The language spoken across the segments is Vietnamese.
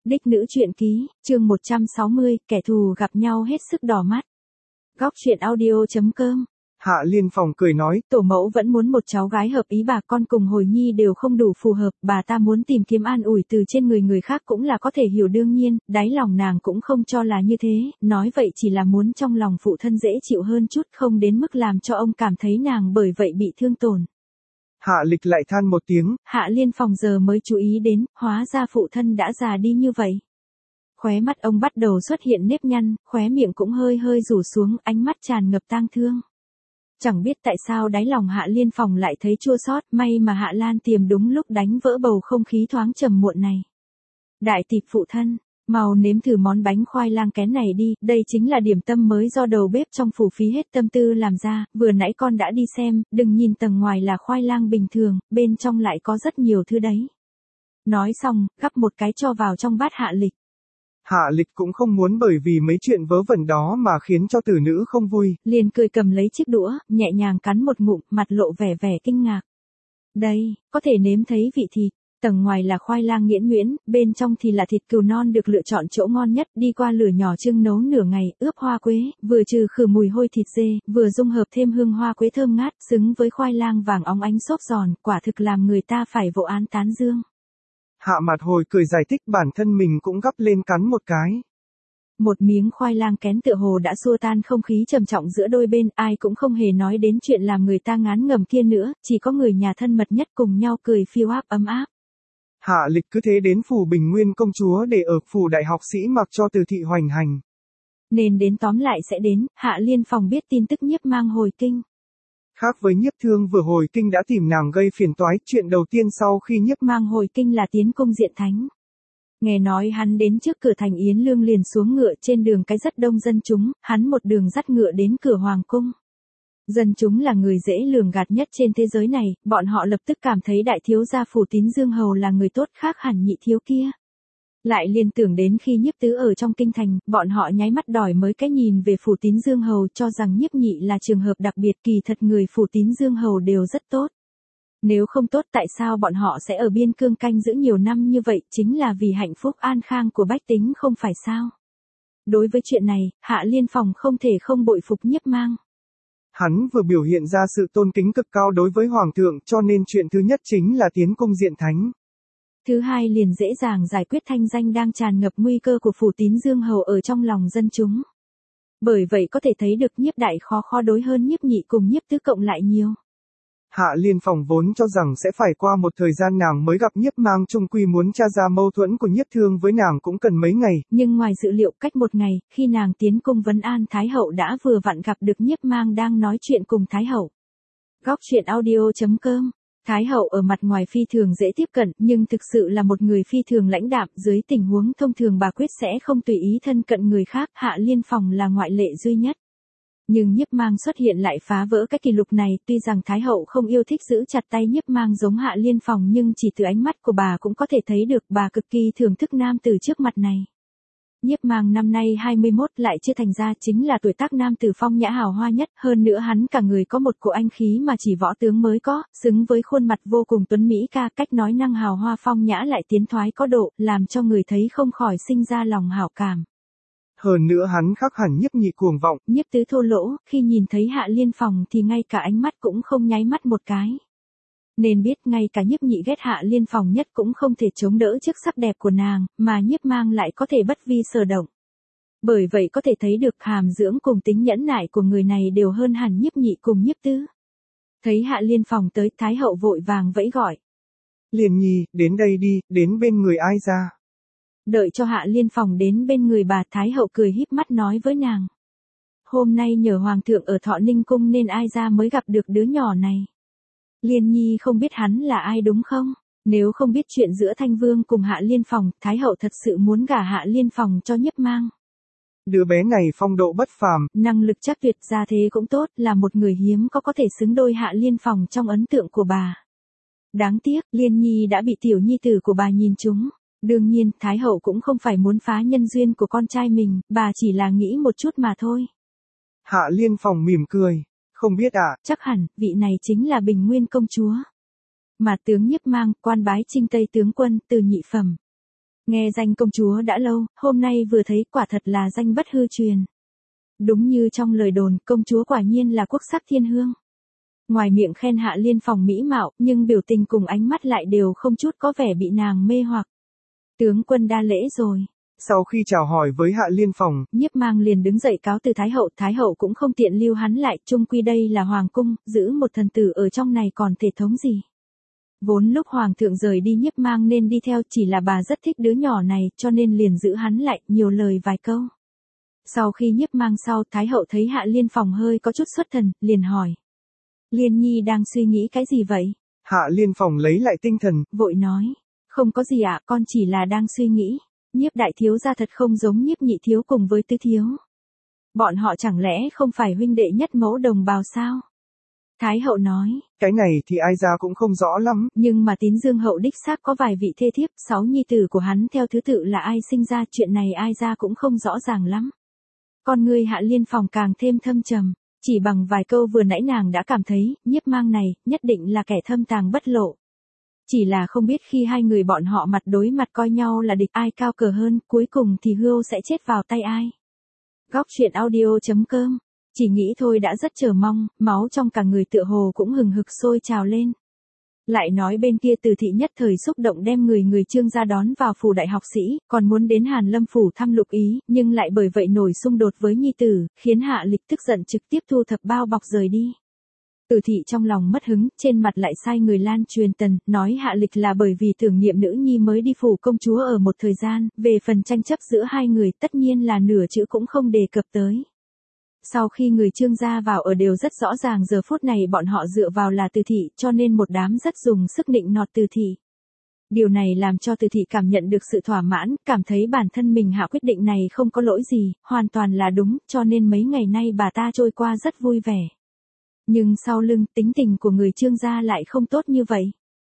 Đích nữ truyện ký, chương 160, kẻ thù gặp nhau hết sức đỏ mắt. Góc truyện audio.com. Hạ Liên Phòng cười nói, tổ mẫu vẫn muốn một cháu gái hợp ý, bà con cùng hồi nhi đều không đủ phù hợp, bà ta muốn tìm kiếm an ủi từ trên người khác cũng là có thể hiểu, đương nhiên, đáy lòng nàng cũng không cho là như thế, nói vậy chỉ là muốn trong lòng phụ thân dễ chịu hơn chút, không đến mức làm cho ông cảm thấy nàng bởi vậy bị thương tổn. Hạ Lịch lại than một tiếng. Hạ Liên Phòng giờ mới chú ý đến, hóa ra phụ thân đã già đi như vậy. Khóe mắt ông bắt đầu xuất hiện nếp nhăn, khóe miệng cũng hơi hơi rủ xuống, ánh mắt tràn ngập tang thương. Chẳng biết tại sao đáy lòng Hạ Liên Phòng lại thấy chua xót, may mà Hạ Lan Tiềm đúng lúc đánh vỡ bầu không khí thoáng trầm muộn này. Đại tiệp phụ thân, mau nếm thử món bánh khoai lang kén này đi, đây chính là điểm tâm mới do đầu bếp trong phủ phí hết tâm tư làm ra, vừa nãy con đã đi xem, đừng nhìn tầng ngoài là khoai lang bình thường, bên trong lại có rất nhiều thứ đấy. Nói xong, gắp một cái cho vào trong bát Hạ Lịch. Hạ Lịch cũng không muốn bởi vì mấy chuyện vớ vẩn đó mà khiến cho tử nữ không vui. Liền cười cầm lấy chiếc đũa, nhẹ nhàng cắn một ngụm, mặt lộ vẻ kinh ngạc. Đây, có thể nếm thấy vị thịt. Tầng ngoài là khoai lang nhuyễn nhuyễn, bên trong thì là thịt cừu non được lựa chọn chỗ ngon nhất, đi qua lửa nhỏ chưng nấu nửa ngày, ướp hoa quế, vừa trừ khử mùi hôi thịt dê, vừa dung hợp thêm hương hoa quế thơm ngát, xứng với khoai lang vàng óng ánh xốp giòn, quả thực làm người ta phải vỗ án tán dương. Hạ Mặt Hồi cười giải thích bản thân mình cũng gắp lên cắn một cái. Một miếng khoai lang kén tựa hồ đã xua tan không khí trầm trọng giữa đôi bên, ai cũng không hề nói đến chuyện làm người ta ngán ngẩm kia nữa, chỉ có người nhà thân mật nhất cùng nhau cười phiêu áp ấm áp. Hạ Lịch cứ thế đến phủ Bình Nguyên công chúa để ở phủ đại học sĩ mặc cho Từ thị hoành hành. Nên đến tóm lại sẽ đến, Hạ Liên Phòng biết tin tức Nhiếp Mang hồi kinh. Khác với Nhiếp Thương vừa hồi kinh đã tìm nàng gây phiền toái, chuyện đầu tiên sau khi Nhiếp Mang hồi kinh là tiến cung diện thánh. Nghe nói hắn đến trước cửa thành Yến Lương liền xuống ngựa, trên đường cái rất đông dân chúng, hắn một đường dắt ngựa đến cửa hoàng cung. Dân chúng là người dễ lường gạt nhất trên thế giới này, bọn họ lập tức cảm thấy đại thiếu gia Phủ Tín Dương Hầu là người tốt khác hẳn nhị thiếu kia. Lại liên tưởng đến khi Nhiếp Tứ ở trong kinh thành, bọn họ nháy mắt đòi mới cái nhìn về Phủ Tín Dương Hầu, cho rằng Nhiếp Nhị là trường hợp đặc biệt, kỳ thật người Phủ Tín Dương Hầu đều rất tốt. Nếu không tốt tại sao bọn họ sẽ ở biên cương canh giữ nhiều năm như vậy, chính là vì hạnh phúc an khang của bách tính không phải sao. Đối với chuyện này, Hạ Liên Phòng không thể không bội phục Nhiếp Mang. Hắn vừa biểu hiện ra sự tôn kính cực cao đối với hoàng thượng, cho nên chuyện thứ nhất chính là tiến cung diện thánh. Thứ hai liền dễ dàng giải quyết thanh danh đang tràn ngập nguy cơ của Phủ Tín Dương Hầu ở trong lòng dân chúng. Bởi vậy có thể thấy được Nhiếp Đại khó đối hơn Nhiếp Nhị cùng Nhiếp Tứ cộng lại nhiều. Hạ Liên Phòng vốn cho rằng sẽ phải qua một thời gian nàng mới gặp Nhiếp Mang, chung quy muốn tra ra mâu thuẫn của Nhiếp Thương với nàng cũng cần mấy ngày. Nhưng ngoài dự liệu, cách một ngày, khi nàng tiến cung vấn an Thái Hậu đã vừa vặn gặp được Nhiếp Mang đang nói chuyện cùng Thái Hậu. Góc truyện audio.com. Thái Hậu ở mặt ngoài phi thường dễ tiếp cận, nhưng thực sự là một người phi thường lãnh đạm, dưới tình huống thông thường bà quyết sẽ không tùy ý thân cận người khác, Hạ Liên Phòng là ngoại lệ duy nhất. Nhưng Nhiếp Mang xuất hiện lại phá vỡ cái kỷ lục này, tuy rằng Thái Hậu không yêu thích giữ chặt tay Nhiếp Mang giống Hạ Liên Phòng, nhưng chỉ từ ánh mắt của bà cũng có thể thấy được bà cực kỳ thưởng thức nam tử trước mặt này. Nhiếp Mang năm nay 21 lại chưa thành ra, chính là tuổi tác nam tử phong nhã hào hoa nhất, hơn nữa hắn cả người có một cỗ anh khí mà chỉ võ tướng mới có, xứng với khuôn mặt vô cùng tuấn mỹ, cách nói năng hào hoa phong nhã lại tiến thoái có độ, làm cho người thấy không khỏi sinh ra lòng hảo cảm. Hơn nữa hắn khác hẳn Nhiếp Nhị cuồng vọng. Nhiếp Tứ thô lỗ, khi nhìn thấy Hạ Liên Phòng thì ngay cả ánh mắt cũng không nháy mắt một cái. Nên biết ngay cả Nhiếp Nhị ghét Hạ Liên Phòng nhất cũng không thể chống đỡ trước sắc đẹp của nàng, mà Nhiếp Mang lại có thể bất vi sở động. Bởi vậy có thể thấy được hàm dưỡng cùng tính nhẫn nại của người này đều hơn hẳn Nhiếp Nhị cùng Nhiếp Tứ. Thấy Hạ Liên Phòng tới, Thái Hậu vội vàng vẫy gọi. Liên Nhi, đến đây đi, đến bên người ai ra. Đợi cho Hạ Liên Phòng đến bên người bà, Thái Hậu cười híp mắt nói với nàng. Hôm nay nhờ Hoàng thượng ở Thọ Ninh Cung nên ai ra mới gặp được đứa nhỏ này. Liên Nhi không biết hắn là ai đúng không? Nếu không biết chuyện giữa Thanh Vương cùng Hạ Liên Phòng, Thái Hậu thật sự muốn gả Hạ Liên Phòng cho Nhiếp Mang. Đứa bé này phong độ bất phàm, năng lực chắc tuyệt, gia thế cũng tốt, là một người hiếm có thể xứng đôi Hạ Liên Phòng trong ấn tượng của bà. Đáng tiếc, Liên Nhi đã bị tiểu nhi tử của bà nhìn trúng. Đương nhiên, Thái Hậu cũng không phải muốn phá nhân duyên của con trai mình, bà chỉ là nghĩ một chút mà thôi. Hạ Liên Phòng mỉm cười. Không biết ạ. Chắc hẳn, vị này chính là Bình Nguyên công chúa. Mà tướng Nhiếp Mang, quan bái Trinh Tây tướng quân, từ nhị phẩm. Nghe danh công chúa đã lâu, hôm nay vừa thấy quả thật là danh bất hư truyền. Đúng như trong lời đồn, công chúa quả nhiên là quốc sắc thiên hương. Ngoài miệng khen Hạ Liên Phòng mỹ mạo, nhưng biểu tình cùng ánh mắt lại đều không chút có vẻ bị nàng mê hoặc. Tướng quân đa lễ rồi. Sau khi chào hỏi với Hạ Liên Phòng, Nhiếp Mang liền đứng dậy cáo từ Thái hậu cũng không tiện lưu hắn lại, chung quy đây là hoàng cung, giữ một thần tử ở trong này còn thể thống gì. Vốn lúc hoàng thượng rời đi Nhiếp Mang nên đi theo, chỉ là bà rất thích đứa nhỏ này, cho nên liền giữ hắn lại, nhiều lời vài câu. Sau khi Nhiếp Mang sau, Thái hậu thấy Hạ Liên Phòng hơi có chút xuất thần, liền hỏi. Liên nhi đang suy nghĩ cái gì vậy? Hạ Liên Phòng lấy lại tinh thần, vội nói. Không có gì ạ, con chỉ là đang suy nghĩ. Nhiếp đại thiếu gia thật không giống Nhiếp nhị thiếu cùng với tứ thiếu. Bọn họ chẳng lẽ không phải huynh đệ nhất mẫu đồng bào sao? Thái hậu nói. Cái này thì ai ra cũng không rõ lắm. Nhưng mà Tín Dương hậu đích xác có vài vị thê thiếp, 6 nhi tử của hắn theo thứ tự là ai sinh ra, chuyện này ai ra cũng không rõ ràng lắm. Con ngươi Hạ Liên Phòng càng thêm thâm trầm. Chỉ bằng vài câu vừa nãy nàng đã cảm thấy, Nhiếp Mang này, nhất định là kẻ thâm tàng bất lộ. Chỉ là không biết khi hai người bọn họ mặt đối mặt coi nhau là địch ai cao cờ hơn, cuối cùng thì Hươu sẽ chết vào tay ai. Góc truyện audio.com. Chỉ nghĩ thôi đã rất chờ mong, máu trong cả người tựa hồ cũng hừng hực sôi trào lên. Lại nói bên kia Từ thị nhất thời xúc động đem người Trương gia đón vào phủ đại học sĩ, còn muốn đến Hàn Lâm phủ thăm Lục Ý, nhưng lại bởi vậy nổi xung đột với nhi tử, khiến Hạ Lịch tức giận trực tiếp thu thập bao bọc rời đi. Từ thị trong lòng mất hứng, trên mặt lại sai người lan truyền tần, nói Hạ Lịch là bởi vì tưởng niệm nữ nhi mới đi phủ công chúa ở một thời gian, về phần tranh chấp giữa hai người tất nhiên là nửa chữ cũng không đề cập tới. Sau khi người Trương gia vào ở đều rất rõ ràng giờ phút này bọn họ dựa vào là Từ thị, cho nên một đám rất dùng sức nịnh nọt Từ thị. Điều này làm cho Từ thị cảm nhận được sự thỏa mãn, cảm thấy bản thân mình hạ quyết định này không có lỗi gì, hoàn toàn là đúng, cho nên mấy ngày nay bà ta trôi qua rất vui vẻ. Nhưng sau lưng, tính tình của người Trương gia lại không tốt như vậy.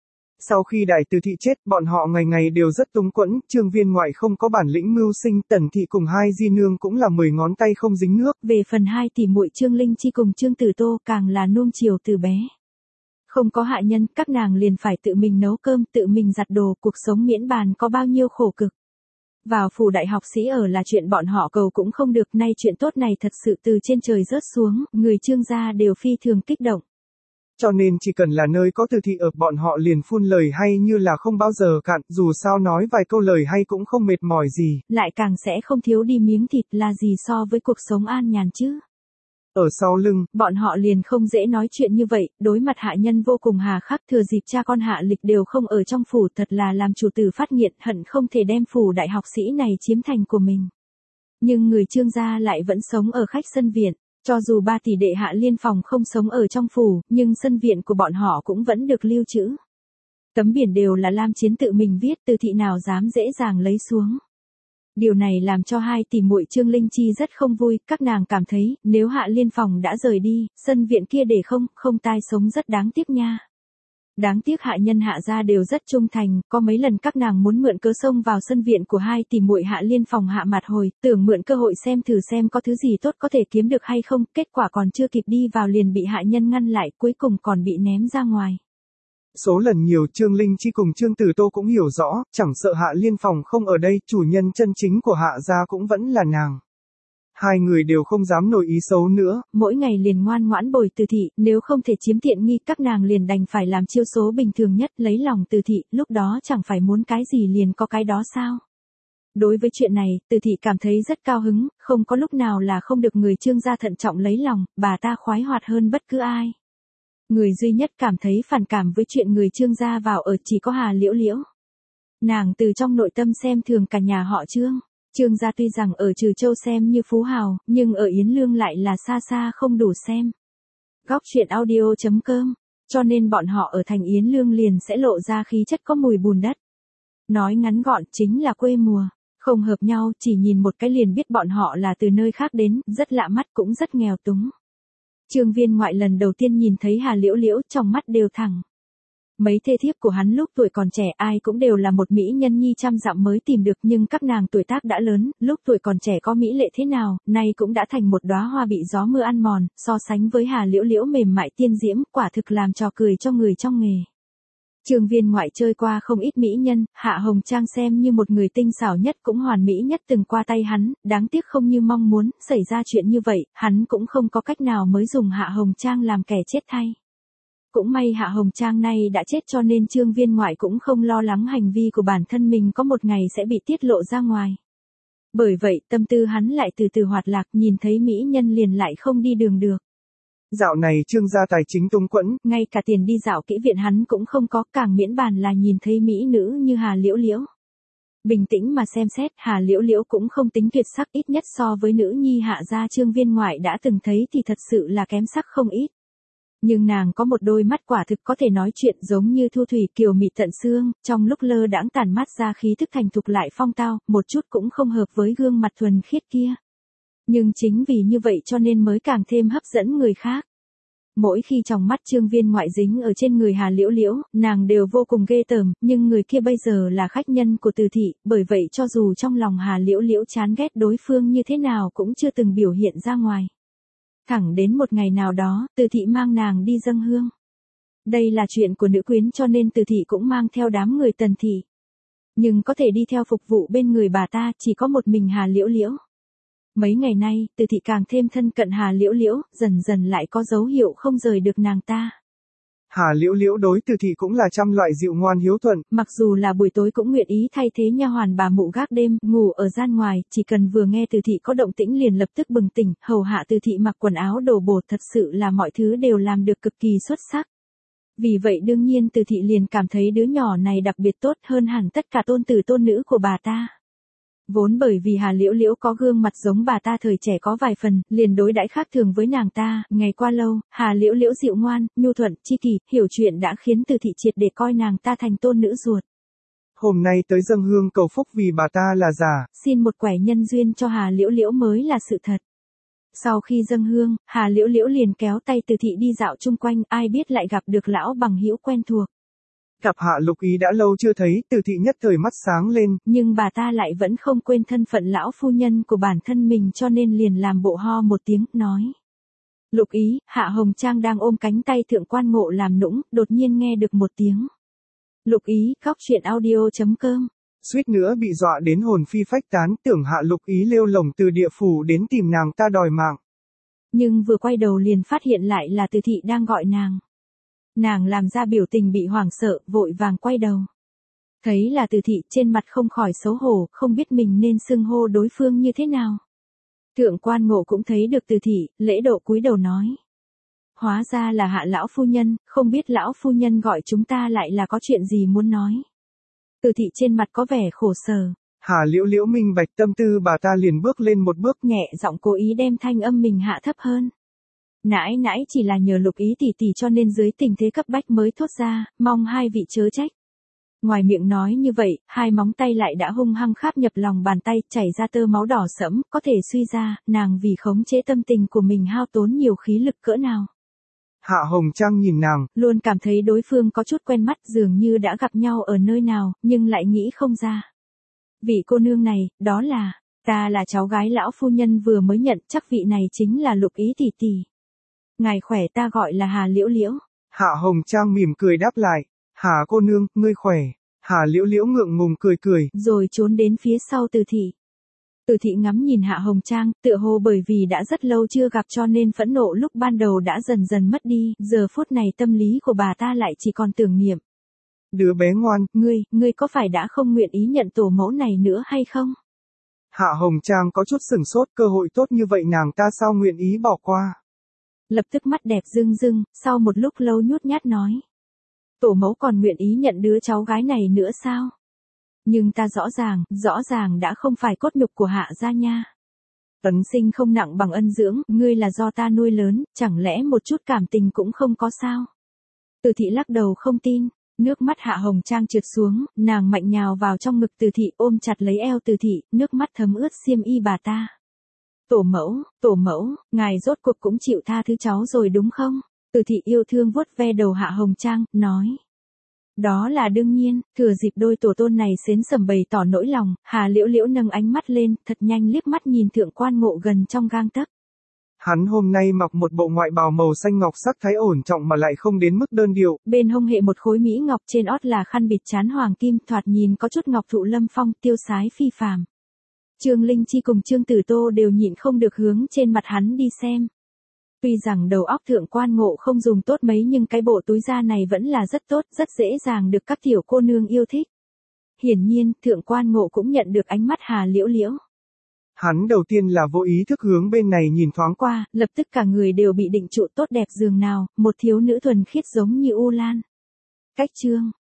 Sau khi Đại Từ thị chết, bọn họ ngày ngày đều rất túng quẫn, Trương viên ngoại không có bản lĩnh mưu sinh, Tần thị cùng hai di nương cũng là 10 ngón tay không dính nước. Về phần hai tỷ muội Trương Linh Chi cùng Trương Tử Tô càng là nuông chiều từ bé. Không có hạ nhân, các nàng liền phải tự mình nấu cơm, tự mình giặt đồ, cuộc sống miễn bàn có bao nhiêu khổ cực. Vào phủ đại học sĩ ở là chuyện bọn họ cầu cũng không được, nay chuyện tốt này thật sự từ trên trời rớt xuống, người Trương gia đều phi thường kích động. Cho nên chỉ cần là nơi có Từ thị ở bọn họ liền phun lời hay như là không bao giờ cạn, dù sao nói vài câu lời hay cũng không mệt mỏi gì. Lại càng sẽ không thiếu đi miếng thịt là gì so với cuộc sống an nhàn chứ. Ở sau lưng, bọn họ liền không dễ nói chuyện như vậy, đối mặt hạ nhân vô cùng hà khắc, thừa dịp cha con Hạ Lịch đều không ở trong phủ, thật là làm chủ tử phát nghiện, hận không thể đem phủ đại học sĩ này chiếm thành của mình. Nhưng người Trương gia lại vẫn sống ở khách sân viện, cho dù ba tỷ đệ Hạ Liên Phòng không sống ở trong phủ, nhưng sân viện của bọn họ cũng vẫn được lưu trữ. Tấm biển đều là Lam Chiến tự mình viết, Từ thị nào dám dễ dàng lấy xuống. Điều này làm cho hai tỷ muội Trương Linh Chi rất không vui, các nàng cảm thấy, nếu Hạ Liên Phòng đã rời đi, sân viện kia để không tai sống rất đáng tiếc nha. Đáng tiếc hạ nhân Hạ gia đều rất trung thành, có mấy lần các nàng muốn mượn cớ xông vào sân viện của hai tỷ muội Hạ Liên Phòng Hạ Mạt Hồi, tưởng mượn cơ hội xem thử xem có thứ gì tốt có thể kiếm được hay không, kết quả còn chưa kịp đi vào liền bị hạ nhân ngăn lại, cuối cùng còn bị ném ra ngoài. Số lần nhiều Trương Linh Chi cùng Trương Tử Tô cũng hiểu rõ, chẳng sợ Hạ Liên Phòng không ở đây, chủ nhân chân chính của Hạ gia cũng vẫn là nàng. Hai người đều không dám nổi ý xấu nữa. Mỗi ngày liền ngoan ngoãn bồi Từ thị, nếu không thể chiếm tiện nghi các nàng liền đành phải làm chiêu số bình thường nhất, lấy lòng Từ thị, lúc đó chẳng phải muốn cái gì liền có cái đó sao. Đối với chuyện này, Từ thị cảm thấy rất cao hứng, không có lúc nào là không được người Trương gia thận trọng lấy lòng, bà ta khoái hoạt hơn bất cứ ai. Người duy nhất cảm thấy phản cảm với chuyện người Trương gia vào ở chỉ có Hà Liễu Liễu. Nàng từ trong nội tâm xem thường cả nhà họ Trương. Trương gia tuy rằng ở Trừ Châu xem như phú hào, nhưng ở Yến Lương lại là xa xa không đủ xem. Góc truyện audio.com, cho nên bọn họ ở thành Yến Lương liền sẽ lộ ra khí chất có mùi bùn đất. Nói ngắn gọn chính là quê mùa, không hợp nhau, chỉ nhìn một cái liền biết bọn họ là từ nơi khác đến, rất lạ mắt cũng rất nghèo túng. Trương viên ngoại lần đầu tiên nhìn thấy Hà Liễu Liễu trong mắt đều thẳng. Mấy thê thiếp của hắn lúc tuổi còn trẻ ai cũng đều là một mỹ nhân nhi trăm dặm mới tìm được, nhưng các nàng tuổi tác đã lớn, lúc tuổi còn trẻ có mỹ lệ thế nào, nay cũng đã thành một đóa hoa bị gió mưa ăn mòn, so sánh với Hà Liễu Liễu mềm mại tiên diễm, quả thực làm trò cười cho người trong nghề. Trương Viên Ngoại chơi qua không ít mỹ nhân, Hạ Hồng Trang xem như một người tinh xảo nhất cũng hoàn mỹ nhất từng qua tay hắn, đáng tiếc không như mong muốn, xảy ra chuyện như vậy, hắn cũng không có cách nào mới dùng Hạ Hồng Trang làm kẻ chết thay. Cũng may Hạ Hồng Trang nay đã chết cho nên Trương Viên Ngoại cũng không lo lắng hành vi của bản thân mình có một ngày sẽ bị tiết lộ ra ngoài. Bởi vậy tâm tư hắn lại từ từ hoạt lạc, nhìn thấy mỹ nhân liền lại không đi đường được. Dạo này Trương gia tài chính túng quẫn, ngay cả tiền đi dạo kỹ viện hắn cũng không có, càng miễn bàn là nhìn thấy mỹ nữ như Hà Liễu Liễu. Bình tĩnh mà xem xét, Hà Liễu Liễu cũng không tính tuyệt sắc, ít nhất so với nữ nhi Hạ gia Trương Viên Ngoại đã từng thấy thì thật sự là kém sắc không ít. Nhưng nàng có một đôi mắt quả thực có thể nói chuyện, giống như thu thủy kiều mị tận xương, trong lúc lơ đãng tản mát ra khí thức thành thục lại phong tao, một chút cũng không hợp với gương mặt thuần khiết kia. Nhưng chính vì như vậy cho nên mới càng thêm hấp dẫn người khác. Mỗi khi trong mắt Trương Viên Ngoại dính ở trên người Hà Liễu Liễu, nàng đều vô cùng ghê tởm, nhưng người kia bây giờ là khách nhân của Từ thị, bởi vậy cho dù trong lòng Hà Liễu Liễu chán ghét đối phương như thế nào cũng chưa từng biểu hiện ra ngoài. Thẳng đến một ngày nào đó, Từ thị mang nàng đi dâng hương. Đây là chuyện của nữ quyến cho nên Từ thị cũng mang theo đám người Tần thị. Nhưng có thể đi theo phục vụ bên người bà ta chỉ có một mình Hà Liễu Liễu. Mấy ngày nay, Từ thị càng thêm thân cận Hà Liễu Liễu, dần dần lại có dấu hiệu không rời được nàng ta. Hà Liễu Liễu đối Từ thị cũng là trăm loại dịu ngoan hiếu thuận. Mặc dù là buổi tối cũng nguyện ý thay thế nha hoàn bà mụ gác đêm, ngủ ở gian ngoài, chỉ cần vừa nghe Từ thị có động tĩnh liền lập tức bừng tỉnh, hầu hạ Từ thị mặc quần áo đồ bổ, thật sự là mọi thứ đều làm được cực kỳ xuất sắc. Vì vậy đương nhiên Từ thị liền cảm thấy đứa nhỏ này đặc biệt tốt hơn hẳn tất cả tôn tử tôn nữ của bà ta. Vốn bởi vì Hà Liễu Liễu có gương mặt giống bà ta thời trẻ có vài phần, liền đối đãi khác thường với nàng ta, ngày qua lâu, Hà Liễu Liễu dịu ngoan, nhu thuận, chi kỷ, hiểu chuyện đã khiến Từ thị triệt để coi nàng ta thành tôn nữ ruột. Hôm nay tới dâng hương cầu phúc vì bà ta là giả. Xin một quẻ nhân duyên cho Hà Liễu Liễu mới là sự thật. Sau khi dâng hương, Hà Liễu Liễu liền kéo tay Từ thị đi dạo chung quanh, ai biết lại gặp được lão bằng hữu quen thuộc. Gặp Hạ Lục Ý đã lâu chưa thấy, Từ thị nhất thời mắt sáng lên. Nhưng bà ta lại vẫn không quên thân phận lão phu nhân của bản thân mình cho nên liền làm bộ ho một tiếng, nói. Lục Ý, Hạ Hồng Trang đang ôm cánh tay Thượng Quan Ngộ làm nũng, đột nhiên nghe được một tiếng. Lục Ý, khóc chuyện audio.com. Suýt nữa bị dọa đến hồn phi phách tán, tưởng Hạ Lục Ý lêu lồng từ địa phủ đến tìm nàng ta đòi mạng. Nhưng vừa quay đầu liền phát hiện lại là Từ thị đang gọi nàng. Nàng làm ra biểu tình bị hoảng sợ, vội vàng quay đầu. Thấy là Từ thị, trên mặt không khỏi xấu hổ, không biết mình nên xưng hô đối phương như thế nào. Thượng Quan Ngộ cũng thấy được Từ thị, lễ độ cúi đầu nói. Hóa ra là Hạ lão phu nhân, không biết lão phu nhân gọi chúng ta lại là có chuyện gì muốn nói. Từ thị trên mặt có vẻ khổ sở. Hà Liễu Liễu minh bạch tâm tư bà ta liền bước lên một bước, nhẹ giọng cố ý đem thanh âm mình hạ thấp hơn. Nãi nãi chỉ là nhờ Lục Ý tỷ tỷ cho nên dưới tình thế cấp bách mới thốt ra, mong hai vị chớ trách. Ngoài miệng nói như vậy, hai móng tay lại đã hung hăng kháp nhập lòng bàn tay, chảy ra tơ máu đỏ sẫm, có thể suy ra, nàng vì khống chế tâm tình của mình hao tốn nhiều khí lực cỡ nào. Hạ Hồng Trang nhìn nàng, luôn cảm thấy đối phương có chút quen mắt, dường như đã gặp nhau ở nơi nào, nhưng lại nghĩ không ra. Vị cô nương này, đó là, ta là cháu gái lão phu nhân vừa mới nhận, chắc vị này chính là Lục Ý tỷ tỷ. Ngài khỏe, ta gọi là Hà Liễu Liễu. Hạ Hồng Trang mỉm cười đáp lại, Hà cô nương, ngươi khỏe. Hà Liễu Liễu ngượng ngùng cười cười, rồi trốn đến phía sau Từ thị. Từ thị ngắm nhìn Hạ Hồng Trang, tựa hồ bởi vì đã rất lâu chưa gặp cho nên phẫn nộ lúc ban đầu đã dần dần mất đi, giờ phút này tâm lý của bà ta lại chỉ còn tưởng niệm. Đứa bé ngoan, ngươi có phải đã không nguyện ý nhận tổ mẫu này nữa hay không? Hạ Hồng Trang có chút sửng sốt, cơ hội tốt như vậy nàng ta sao nguyện ý bỏ qua. Lập tức mắt đẹp rưng rưng, sau một lúc lâu nhút nhát nói. Tổ mẫu còn nguyện ý nhận đứa cháu gái này nữa sao? Nhưng ta rõ ràng đã không phải cốt nhục của Hạ gia nha. Ấn sinh không nặng bằng ân dưỡng, ngươi là do ta nuôi lớn, chẳng lẽ một chút cảm tình cũng không có sao? Từ thị lắc đầu không tin, nước mắt Hạ Hồng Trang trượt xuống, nàng mạnh nhào vào trong ngực Từ thị ôm chặt lấy eo Từ thị, nước mắt thấm ướt xiêm y bà ta. Tổ mẫu, ngài rốt cuộc cũng chịu tha thứ cháu rồi đúng không? Từ thị yêu thương vuốt ve đầu Hạ Hồng Trang, nói. Đó là đương nhiên, thừa dịp đôi tổ tôn này xến sẩm bày tỏ nỗi lòng, Hà Liễu Liễu nâng ánh mắt lên, thật nhanh liếc mắt nhìn Thượng Quan Ngộ gần trong gang tấc. Hắn hôm nay mặc một bộ ngoại bào màu xanh ngọc sắc thái ổn trọng mà lại không đến mức đơn điệu. Bên hông hệ một khối mỹ ngọc, trên ót là khăn bịt trán hoàng kim, thoạt nhìn có chút ngọc thụ lâm phong, tiêu sái phi phàm. Trương Linh Chi cùng Trương Tử Tô đều nhịn không được hướng trên mặt hắn đi xem. Tuy rằng đầu óc Thượng Quan Ngộ không dùng tốt mấy nhưng cái bộ túi da này vẫn là rất tốt, rất dễ dàng được các tiểu cô nương yêu thích. Hiển nhiên, Thượng Quan Ngộ cũng nhận được ánh mắt Hà Liễu Liễu. Hắn đầu tiên là vô ý thức hướng bên này nhìn thoáng qua, lập tức cả người đều bị định trụ tốt đẹp giường nào, một thiếu nữ thuần khiết giống như U Lan. Cách Trương